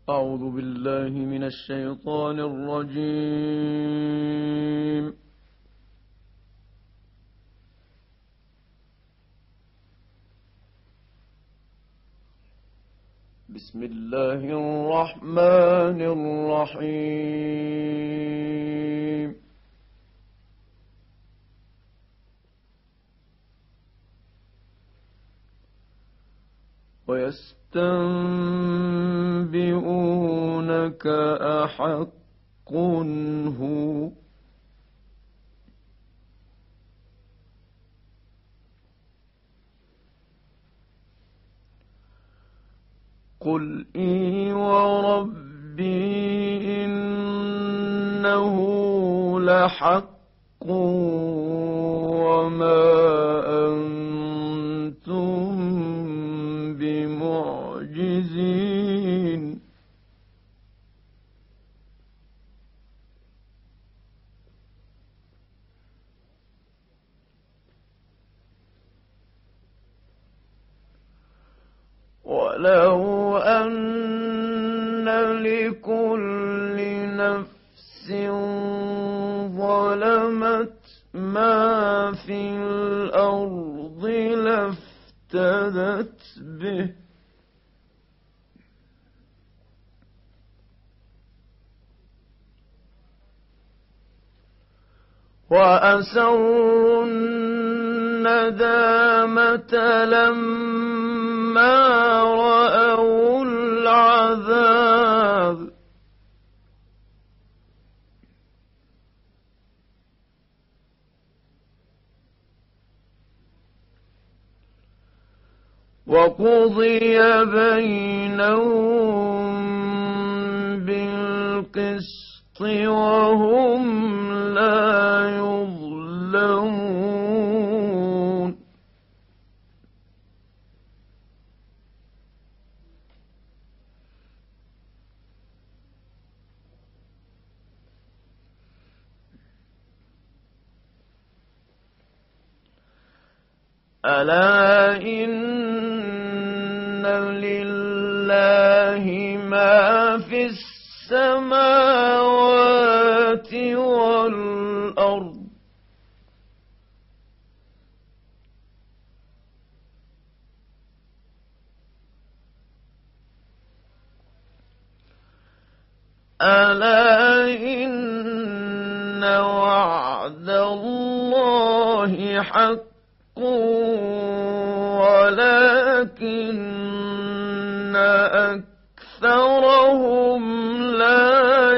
أعوذ بالله من الشيطان الرجيم. بسم الله الرحمن الرحيم. ويستنبئونك أحق هو قل إي وربي إنه لحق وما أنتم بمعجزين. ولو أن لكل نفس ظلمت ما في الأرض لافتدت به وأسروا الندامة لما رأوا العذاب وقضي بينهم بالقسط وهم لا يظلمون. ألا إن لله ما في السماوات والأرض ألا إن وعد الله حق ولكن أكثرهم لا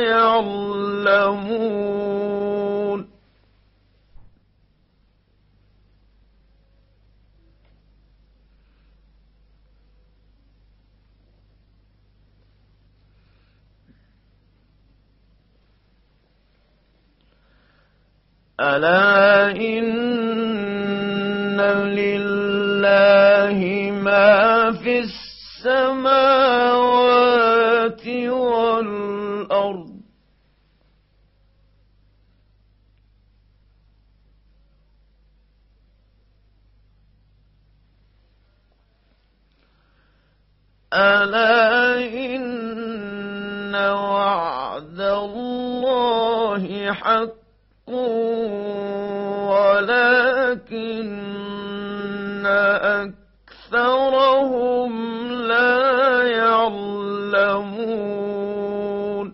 يعلمون. ألا إن لله ما في السماوات والأرض ألا إن وعد الله حق ولكن أكثرهم لا يعلمون.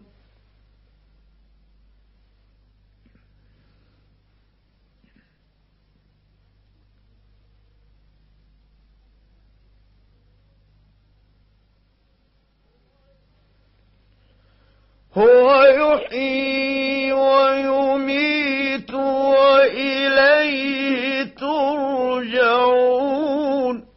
هو يحيي ويميت وإليه ترجعون.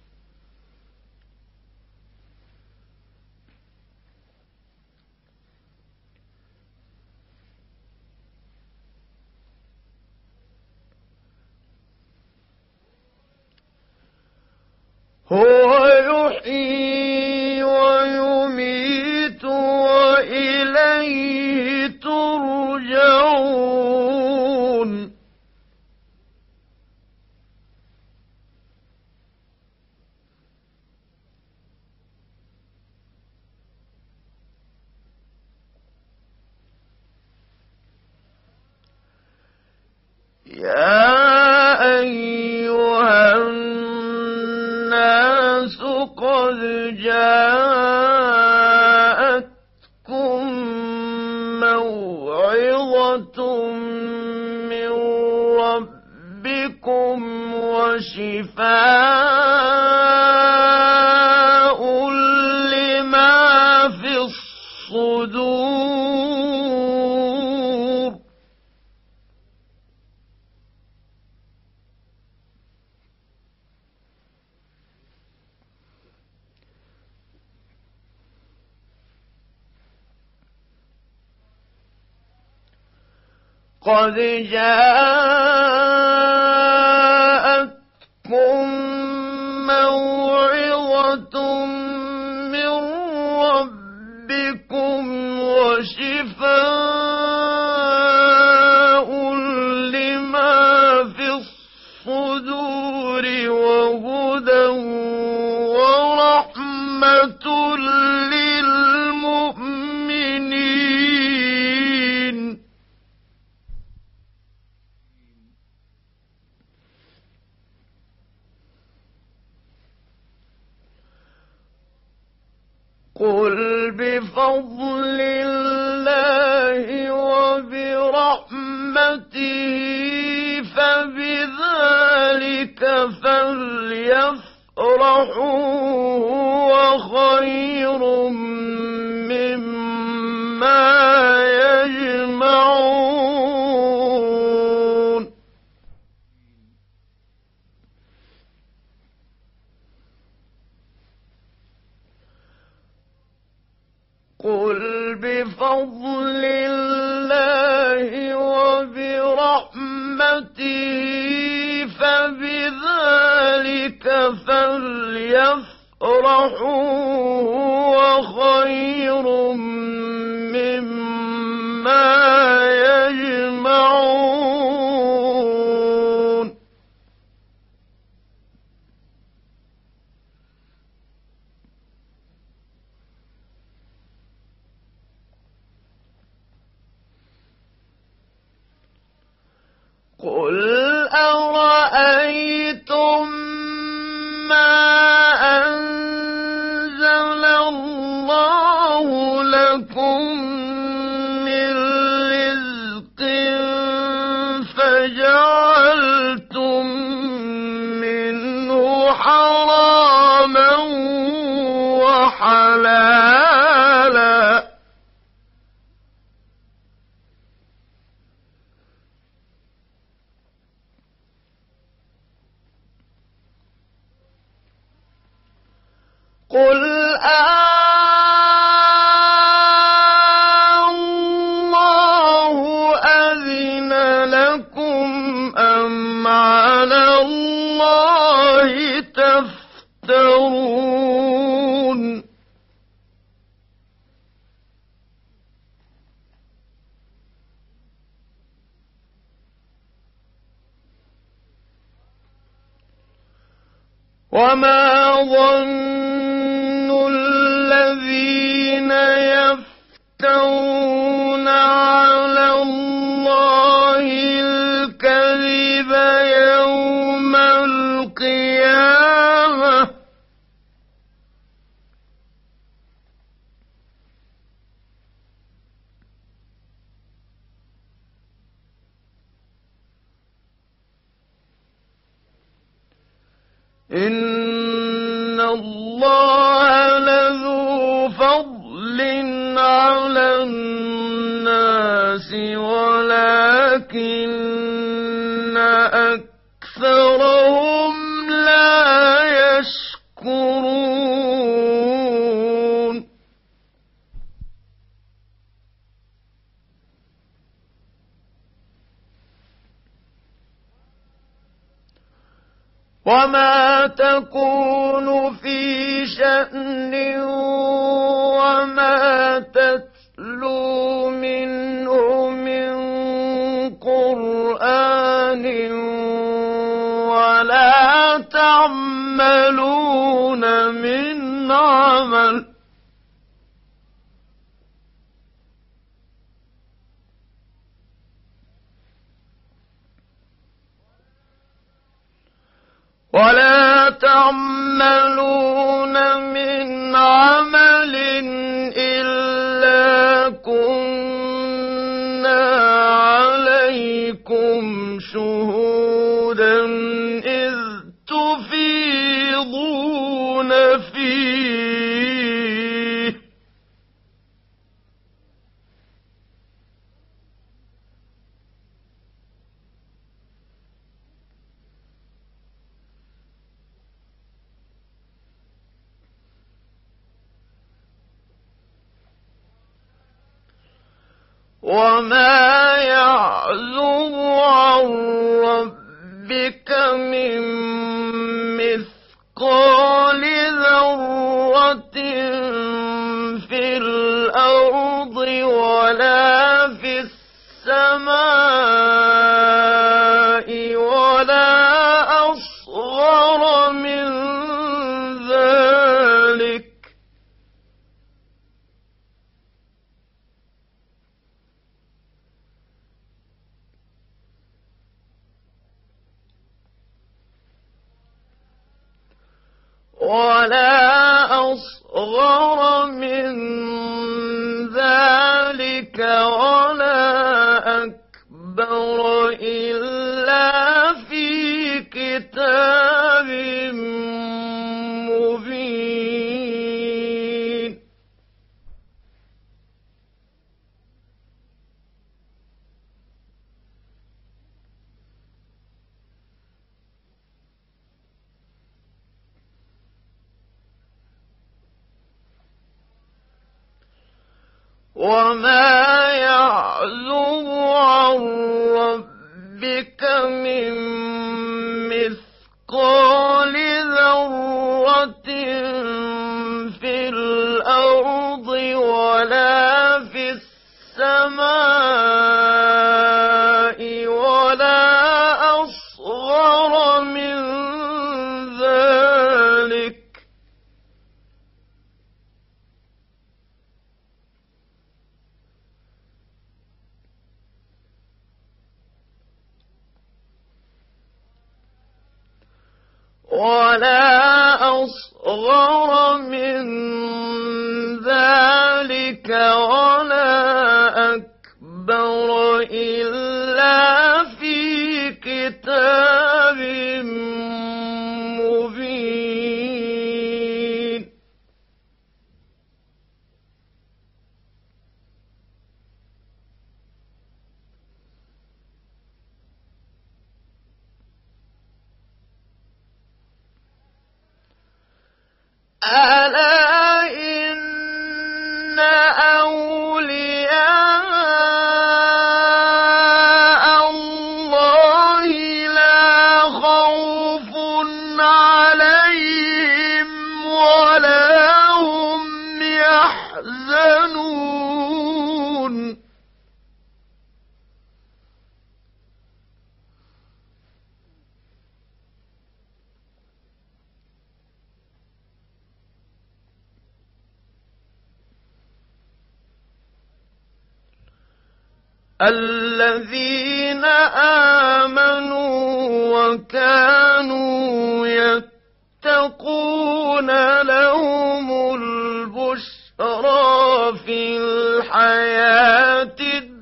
هو يحيي ويميت وإليه ترجعون. قد جاءتكم موعظة من ربكم وشفاء لما في الصدور قد جاءتكم موعظة من ربكم وشفاء لما في الصدور وهدى ورحمة للمؤمنين قل بفضل الله وبرحمته فبذلك فليفرحوا هو خير مما يجمعون قل بفضل الله وبرحمته فبذلك فليفرحوا هو خير مما يجمعون قل أرأيتم ما أنزل الله لكم من رزق فجعلتم منه حراما وحلالا قل الله أذن لكم أم على الله تفترون وما ظن الذين يفترون على الله الكذب يوم القيامة إن الله لذو فضل على الناس ولكن أكثرهم لا يشكرون وما تكون في شأن وما تتلو منه من قرآن ولا تعملون من عمل ولا تعملون فيه وما يعزب عن ربك من مثقال ذرة في الأرض ولا في السماء ولا أصغر من ذلك ولا أكبر إلا في كتاب مبين وما يعزب عن ربك من مثقال ذرة في الأرض ولا في السماء ولا أصغر من ذلك ولا أكبر إلا في كتاب مبين ألا إن أولياء الله لا خوف عليهم ولا هم يحزنون الذين آمنوا وكانوا يتقون لهم البشرى في الحياة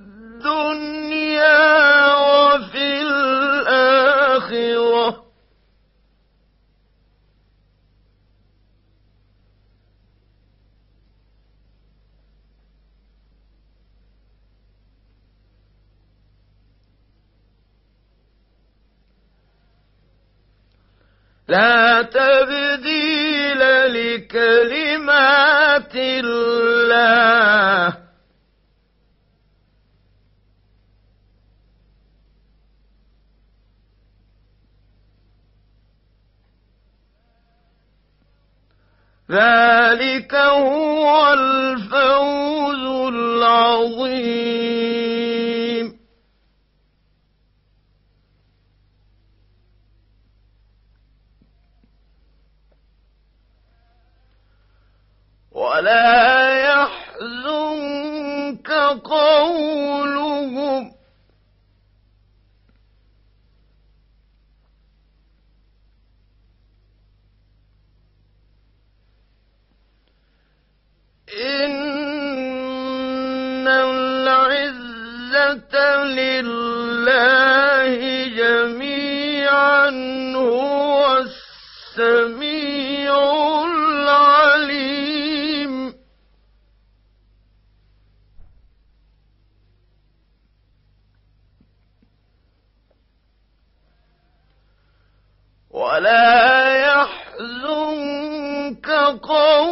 الدنيا وفي الآخرة لا تبديل لكلمات الله ذلك هو الفوز العظيم ولا يحزنك قولهم إن العزة لله جميعا هو السميع العليم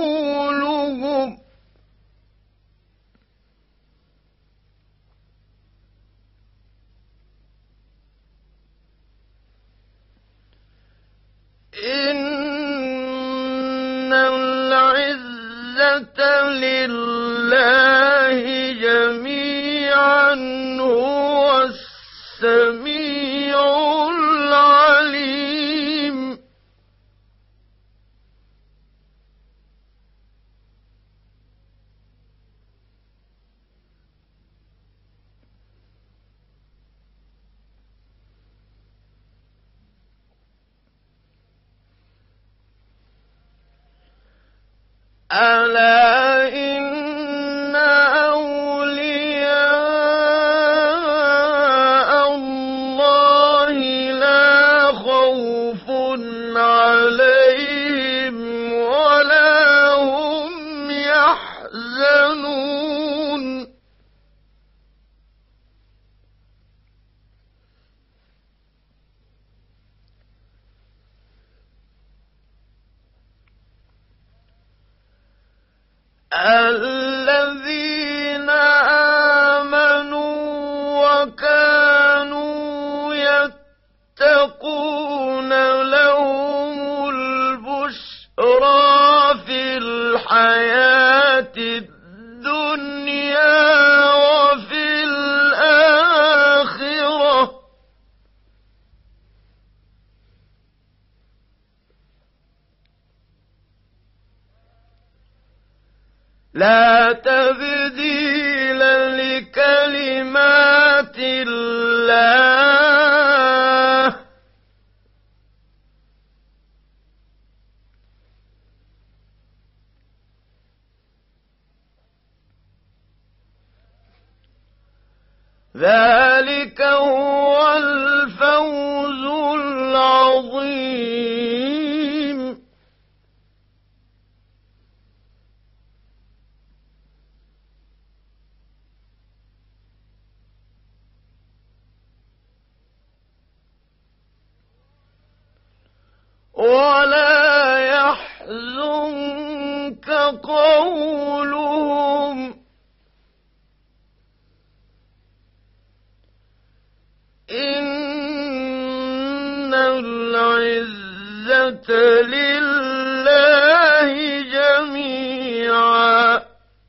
قولهم إن العزة لله جميعا هو السميع العليم ألا إن أولياء الله لا خوف عليهم ولا هم يحزنون الذين آمنوا وكانوا يتقون لهم البشرى في الحياة الدنيا وفي الآخرة لا تبديل لكلمات الله ذلك هو الفوز العظيم ولا يحزنك قولهم إن العزة لله جميعا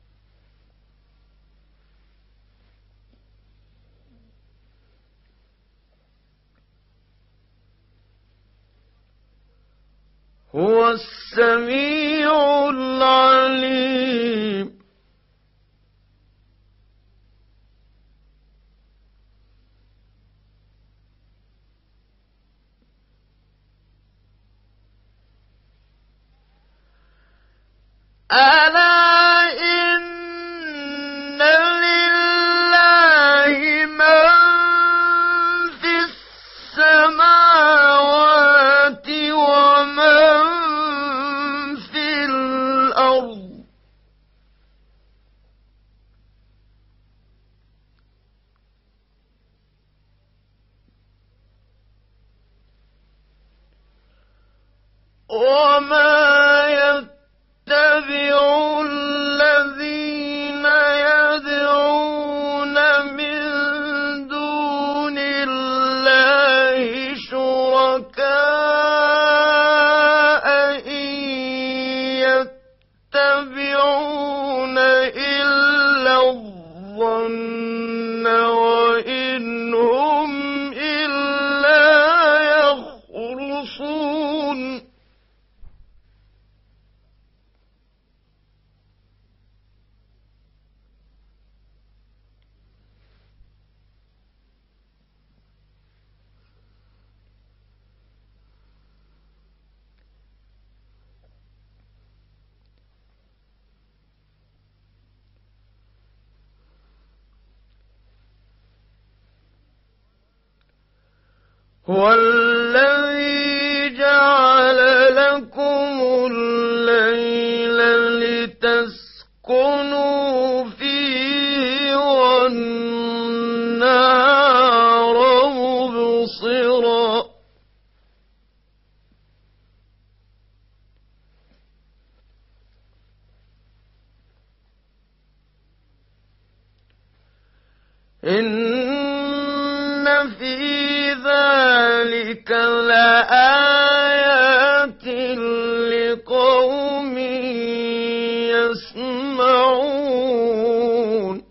هو السميع العليم ألا إن لله من في السماوات ومن في الأرض وما يتبع الذين يدعون من دون الله شركاء إن يتبعون إلا الظن وإن هم إلا يخرصون هو الذي جعل لكم الليل لتسكنوا فيه والنهار مبصرا إن في ذلك لآيات لقوم يسمعون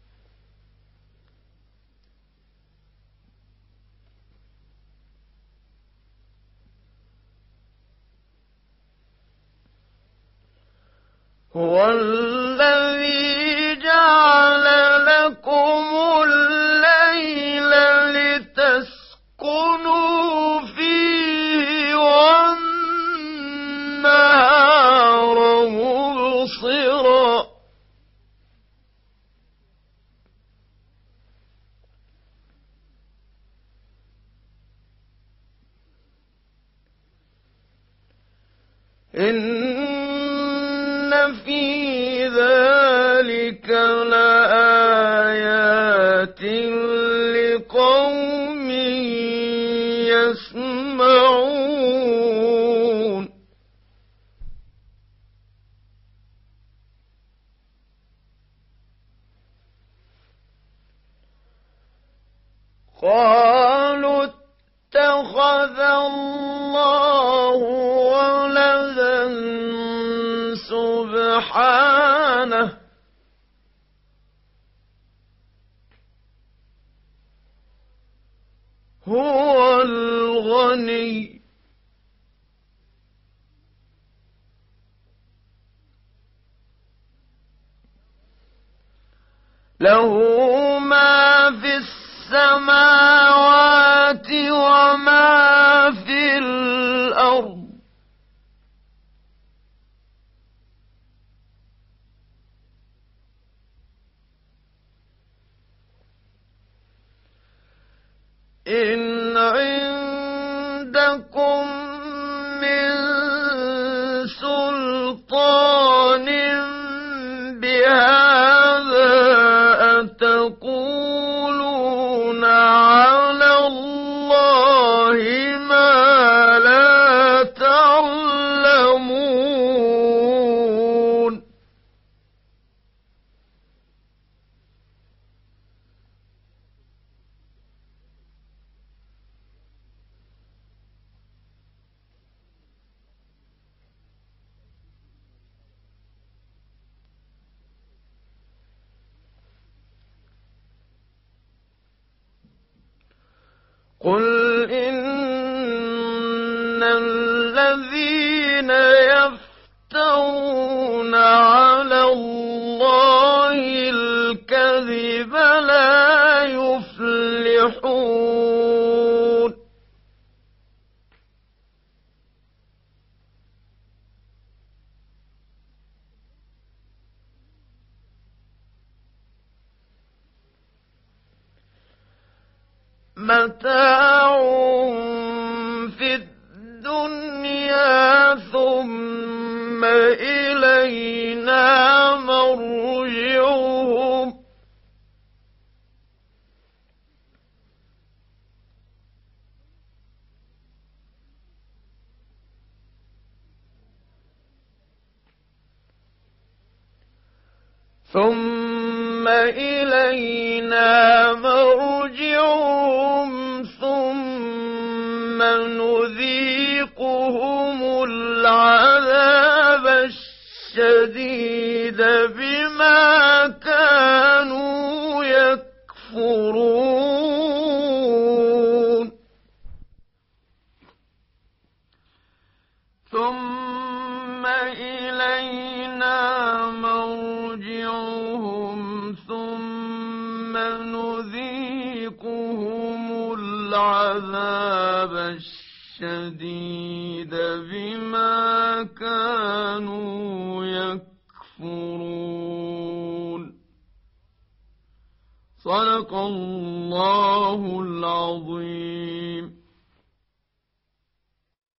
هو الذي جعل لكم الليل لتسكنوا فيه والنهار مبصرا إن في ذلك لآيات لقوم يسمعون قالوا اتخذ الله ولدا سبحانه هو الغني له ما في السماوات وما في الأرض إن عندكم من سلطان بهذا أتقولون على الله ما لا تعلمون قل إن الذين يفترون على الله الكذب لا يفلحون متاع في الدنيا ثم إلينا مرجعهم ثم نذيقهم العذاب الشديد بما كانوا يكفرون ثم إلينا مرجعهم ثم نذيقهم العذاب الشديد بما كانوا يكفرون صدق الله العظيم.